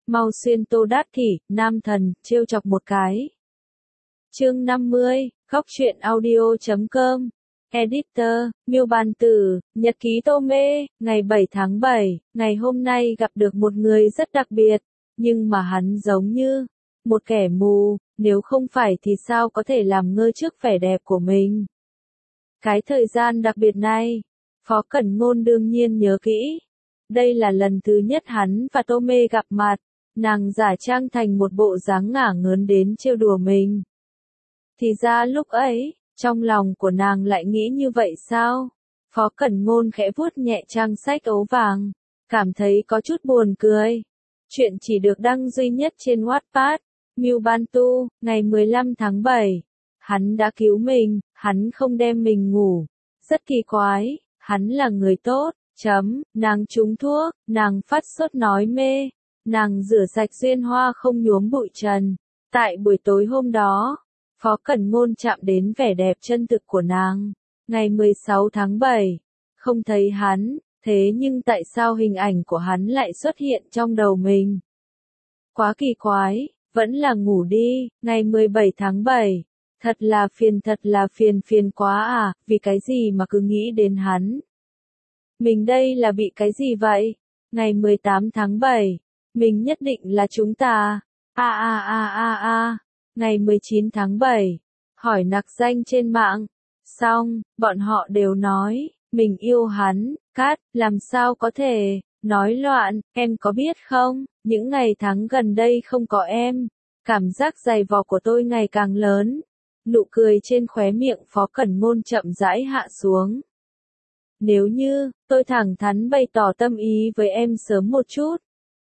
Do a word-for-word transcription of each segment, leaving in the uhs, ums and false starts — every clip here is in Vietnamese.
mau xuyên Tô Đát Kỷ, nam thần, trêu chọc một cái. Chương năm mươi, khóc chuyện audio chấm com. Editor, Miêu Bàn Tử, Nhật ký Tome, ngày bảy tháng bảy, ngày hôm nay gặp được một người rất đặc biệt, nhưng mà hắn giống như một kẻ mù, nếu không phải thì sao có thể làm ngơ trước vẻ đẹp của mình. Cái thời gian đặc biệt này, Phó Cẩn Ngôn đương nhiên nhớ kỹ. Đây là lần thứ nhất hắn và Tome gặp mặt, nàng giả trang thành một bộ dáng ngả ngớn đến trêu đùa mình. Thì ra lúc ấy, trong lòng của nàng lại nghĩ như vậy sao? Phó Cẩn Ngôn khẽ vuốt nhẹ trang sách ấu vàng, cảm thấy có chút buồn cười. Chuyện chỉ được đăng duy nhất trên Wattpad, Miêu Ban Tu, ngày mười lăm tháng bảy. Hắn đã cứu mình, hắn không đem mình ngủ. Rất kỳ quái, hắn là người tốt, chấm, nàng trúng thuốc, nàng phát sốt nói mê, nàng rửa sạch duyên hoa không nhuốm bụi trần. Tại buổi tối hôm đó, Phó Cẩn Ngôn chạm đến vẻ đẹp chân thực của nàng. Ngày mười sáu tháng bảy, không thấy hắn, thế nhưng tại sao hình ảnh của hắn lại xuất hiện trong đầu mình? Quá kỳ quái, vẫn là ngủ đi, ngày mười bảy tháng bảy. Thật là phiền thật là phiền phiền quá à, vì cái gì mà cứ nghĩ đến hắn? Mình đây là bị cái gì vậy? Ngày mười tám tháng bảy, mình nhất định là chúng ta. A a a a a. Ngày mười chín tháng bảy, hỏi nặc danh trên mạng. Xong, bọn họ đều nói, mình yêu hắn, cát, làm sao có thể, nói loạn, em có biết không, những ngày tháng gần đây không có em, cảm giác dày vò của tôi ngày càng lớn. Nụ cười trên khóe miệng Phó Cẩn Ngôn chậm rãi hạ xuống. Nếu như, tôi thẳng thắn bày tỏ tâm ý với em sớm một chút.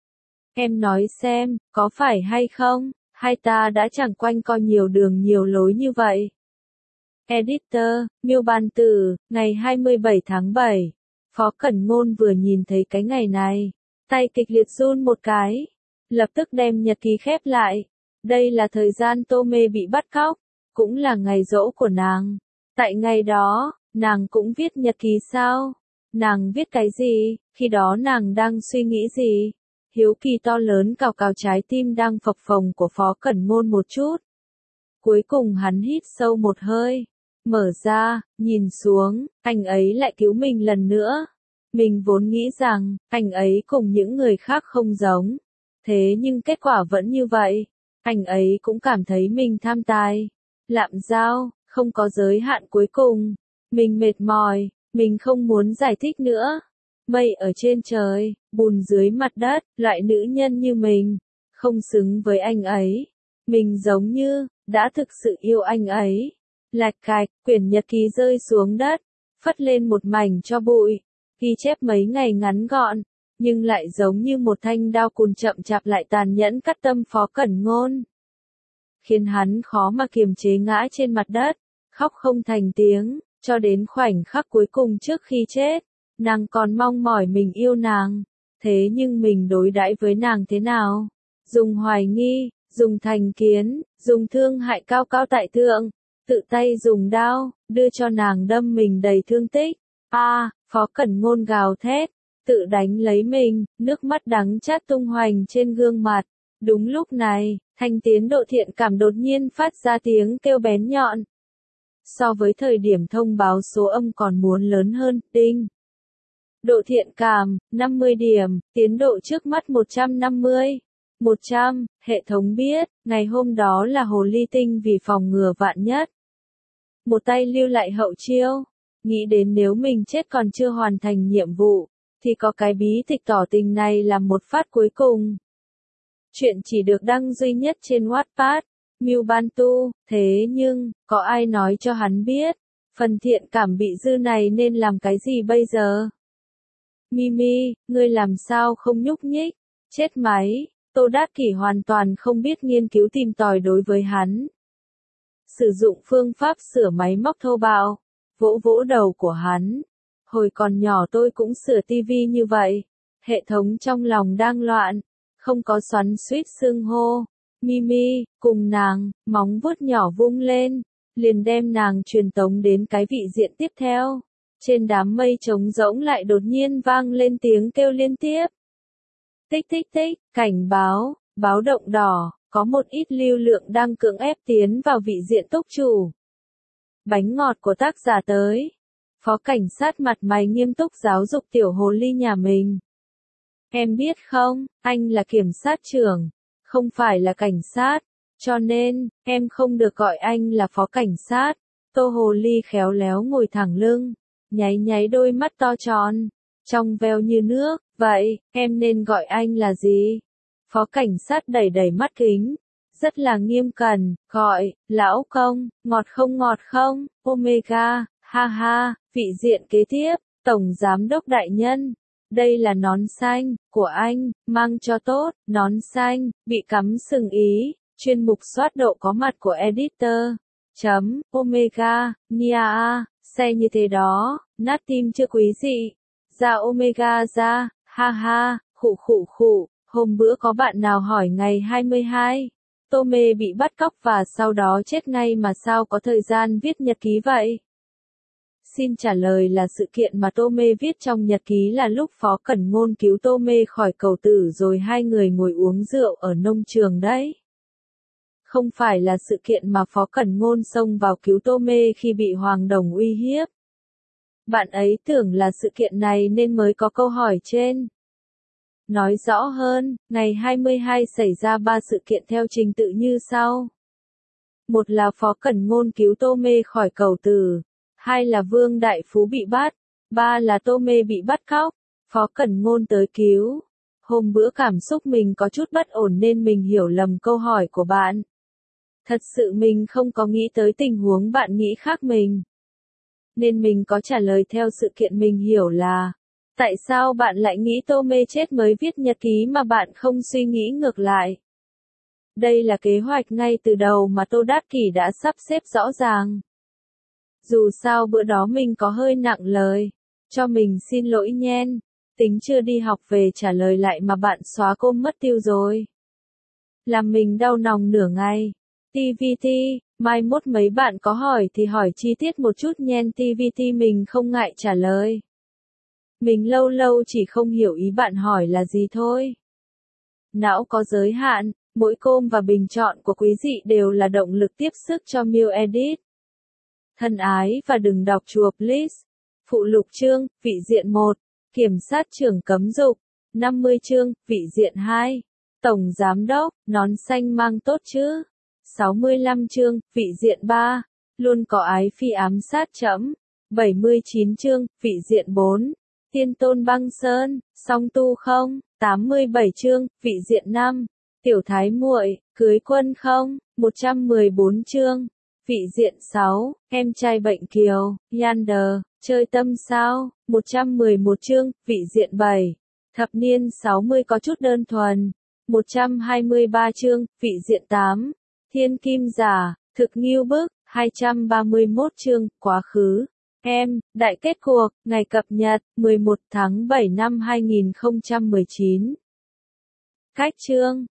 Em nói xem, có phải hay không, hai ta đã chẳng quanh co nhiều đường nhiều lối như vậy. Editor, Miêu Bàn Tử, ngày hai mươi bảy tháng bảy. Phó Cẩn Ngôn vừa nhìn thấy cái ngày này, tay kịch liệt run một cái, lập tức đem nhật ký khép lại. Đây là thời gian Tome bị bắt cóc, cũng là ngày giỗ của nàng. Tại ngày đó, nàng cũng viết nhật ký sao? Nàng viết cái gì? Khi đó nàng đang suy nghĩ gì? Hiếu kỳ to lớn cào cào trái tim đang phập phồng của Phó Cẩn Ngôn một chút. Cuối cùng hắn hít sâu một hơi, mở ra, nhìn xuống, anh ấy lại cứu mình lần nữa. Mình vốn nghĩ rằng, anh ấy cùng những người khác không giống. Thế nhưng kết quả vẫn như vậy. Anh ấy cũng cảm thấy mình tham tài, lạm giao, không có giới hạn cuối cùng. Mình mệt mỏi, mình không muốn giải thích nữa. Mây ở trên trời, bùn dưới mặt đất, loại nữ nhân như mình, không xứng với anh ấy. Mình giống như, đã thực sự yêu anh ấy. Lạch cạch, quyển nhật ký rơi xuống đất, phất lên một mảnh cho bụi. Ghi chép mấy ngày ngắn gọn, nhưng lại giống như một thanh đao cùn chậm chạp lại tàn nhẫn cắt tâm Phó Cẩn Ngôn. Khiến hắn khó mà kiềm chế ngã trên mặt đất, khóc không thành tiếng, cho đến khoảnh khắc cuối cùng trước khi chết. Nàng còn mong mỏi mình yêu nàng, thế nhưng mình đối đãi với nàng thế nào? Dùng hoài nghi, dùng thành kiến, dùng thương hại cao cao tại thượng, tự tay dùng đao, đưa cho nàng đâm mình đầy thương tích. A, à, Phó Cẩn Ngôn gào thét, tự đánh lấy mình, nước mắt đắng chát tung hoành trên gương mặt. Đúng lúc này, thanh tiến độ thiện cảm đột nhiên phát ra tiếng kêu bén nhọn. So với thời điểm thông báo số âm còn muốn lớn hơn, đinh. Độ thiện cảm, năm mươi điểm, tiến độ trước mắt một trăm năm mươi. một trăm, hệ thống biết, ngày hôm đó là hồ ly tinh vì phòng ngừa vạn nhất. Một tay lưu lại hậu chiêu, nghĩ đến nếu mình chết còn chưa hoàn thành nhiệm vụ, thì có cái bí tịch tỏ tình này là một phát cuối cùng. Chuyện chỉ được đăng duy nhất trên Wattpad, Miêu Ban Tu, thế nhưng, có ai nói cho hắn biết, phần thiện cảm bị dư này nên làm cái gì bây giờ? Mimi, ngươi làm sao không nhúc nhích? Chết máy, Tô Đát Kỷ hoàn toàn không biết nghiên cứu tìm tòi đối với hắn. Sử dụng phương pháp sửa máy móc thô bạo, vỗ vỗ đầu của hắn. Hồi còn nhỏ tôi cũng sửa tivi như vậy. Hệ thống trong lòng đang loạn, không có xoắn xuýt xưng hô. Mimi, cùng nàng, móng vuốt nhỏ vung lên, liền đem nàng truyền tống đến cái vị diện tiếp theo. Trên đám mây trống rỗng lại đột nhiên vang lên tiếng kêu liên tiếp. Tích tích tích, cảnh báo, báo động đỏ, có một ít lưu lượng đang cưỡng ép tiến vào vị diện túc chủ. Bánh ngọt của tác giả tới. Phó cảnh sát mặt mày nghiêm túc giáo dục tiểu hồ ly nhà mình. Em biết không, anh là kiểm sát trưởng, không phải là cảnh sát, cho nên, em không được gọi anh là phó cảnh sát. Tô hồ ly khéo léo ngồi thẳng lưng, nháy nháy đôi mắt to tròn, trong veo như nước, vậy, em nên gọi anh là gì? Phó cảnh sát đẩy đẩy mắt kính, rất là nghiêm cẩn, gọi, lão công, ngọt không ngọt không, Omega, ha ha, vị diện kế tiếp, tổng giám đốc đại nhân. Đây là nón xanh, của anh, mang cho tốt, nón xanh, bị cắm sừng ý, chuyên mục soát độ có mặt của editor. Chấm, Omega, Nia a, xe như thế đó, nát tim chưa quý dị. Ra Omega ra, ha ha, khụ khụ khụ, hôm bữa có bạn nào hỏi ngày hai mươi hai. Tome bị bắt cóc và sau đó chết ngay mà sao có thời gian viết nhật ký vậy? Xin trả lời là sự kiện mà Tome viết trong nhật ký là lúc Phó Cẩn Ngôn cứu Tome khỏi cầu tử rồi hai người ngồi uống rượu ở nông trường đấy. Không phải là sự kiện mà Phó Cẩn Ngôn xông vào cứu Tome khi bị Hoàng Đồng uy hiếp. Bạn ấy tưởng là sự kiện này nên mới có câu hỏi trên. Nói rõ hơn, ngày hai mươi hai xảy ra ba sự kiện theo trình tự như sau. Một là Phó Cẩn Ngôn cứu Tome khỏi cầu tử. Hai là Vương Đại Phú bị bắt. Ba là Tome bị bắt cóc. Phó Cẩn Ngôn tới cứu. Hôm bữa cảm xúc mình có chút bất ổn nên mình hiểu lầm câu hỏi của bạn. Thật sự mình không có nghĩ tới tình huống bạn nghĩ khác mình. Nên mình có trả lời theo sự kiện mình hiểu là, tại sao bạn lại nghĩ Tome chết mới viết nhật ký mà bạn không suy nghĩ ngược lại? Đây là kế hoạch ngay từ đầu mà Tô Đát Kỷ đã sắp xếp rõ ràng. Dù sao bữa đó mình có hơi nặng lời, cho mình xin lỗi nhen, tính chưa đi học về trả lời lại mà bạn xóa cô mất tiêu rồi. Làm mình đau lòng nửa ngày. tê vê tê, mai mốt mấy bạn có hỏi thì hỏi chi tiết một chút nhen, tê vê tê mình không ngại trả lời. Mình lâu lâu chỉ không hiểu ý bạn hỏi là gì thôi. Não có giới hạn, mỗi com và bình chọn của quý vị đều là động lực tiếp sức cho Miu Edit. Thân ái và đừng đọc chùa please. Phụ lục chương, vị diện một, kiểm sát trưởng cấm dục. năm mươi chương, vị diện hai, tổng giám đốc, nón xanh mang tốt chứ. sáu mươi lăm chương, vị diện ba, luôn có ái phi ám sát chấm. bảy mươi chín chương, vị diện bốn, tiên tôn băng sơn, song tu không. tám mươi bảy chương, vị diện năm, tiểu thái muội, cưới quân không. một trăm mười bốn chương, vị diện sáu, em trai bệnh kiều, Yander, chơi tâm sao. một trăm mười một chương, vị diện bảy, thập niên sáu mươi có chút đơn thuần. một trăm hai mươi ba chương, vị diện tám, thiên kim giả, thực nghiêu bức. hai trăm ba mươi mốt chương, quá khứ. Em, đại kết cuộc, ngày cập nhật, mười một tháng bảy năm hai nghìn không trăm mười chín. Cách chương.